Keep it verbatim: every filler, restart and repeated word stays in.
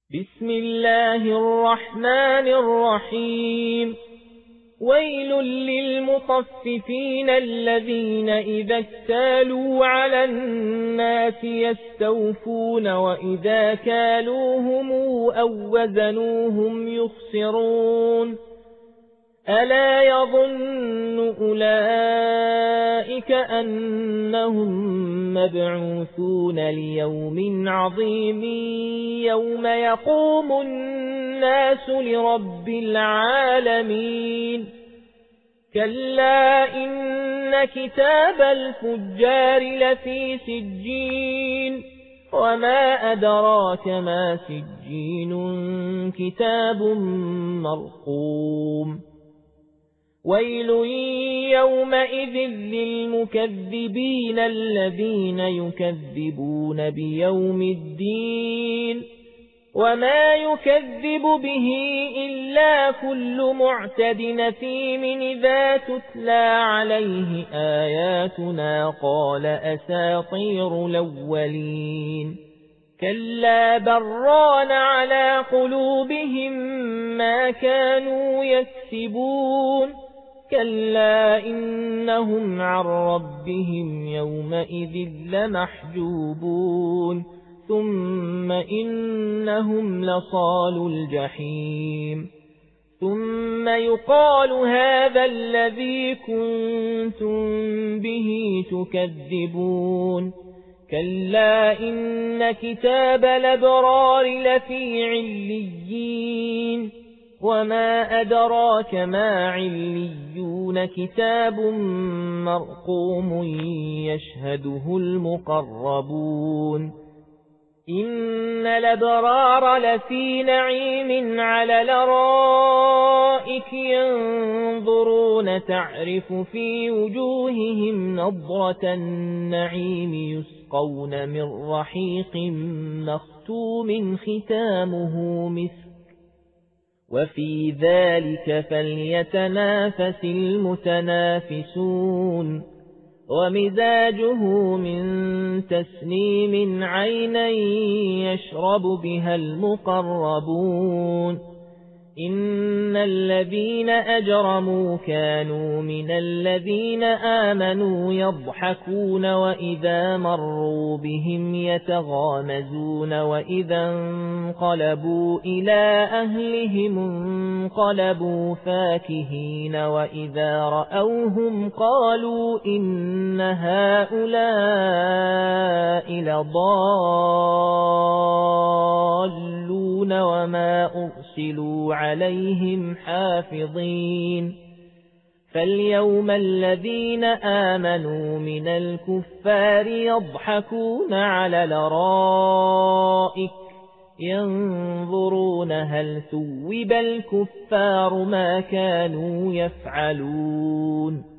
بسم الله الرحمن الرحيم ويل للمطففين الذين إذا اكتالوا على الناس يستوفون وإذا كالوهم أو وزنوهم يخسرون ألا يظن أولئك أنهم مبعوثون ليوم عظيم يوم يقوم الناس لرب العالمين كلا إن كتاب الفجار لفي سجين وما أدراك ما سجين كتاب مرقوم ويل يومئذ للمكذبين الذين يكذبون بيوم الدين وما يكذب به إلا كل معتد نثيم إذا تتلى عليه آياتنا قال أساطير الأولين كلا بران على قلوبهم ما كانوا يكسبون كلا إنهم عن ربهم يومئذ لمحجوبون ثم إنهم لصالوا الجحيم ثم يقال هذا الذي كنتم به تكذبون كلا إن كتاب الأبرار لفي عليين وما أدراك ما عليون كتاب مرقوم يشهده المقربون إن الأبرار لفي نعيم على الأرائك ينظرون تعرف في وجوههم نضرة النعيم يسقون من رحيق مختوم ختامه مسك وفي ذلك فليتنافس المتنافسون ومزاجه من تسنيم عينا يشرب بها المقربون إن الذين أجرموا كانوا من الذين آمنوا يضحكون وإذا مروا بهم يتغامزون وإذا انقلبوا إلى أهلهم انقلبوا فاكهين وإذا رأوهم قالوا إن هؤلاء لضالون وما أرسلوا عليهم حافظين فاليوم الذين آمنوا من الكفار يضحكون على الأرائك ينظرون هل ثوب الكفار ما كانوا يفعلون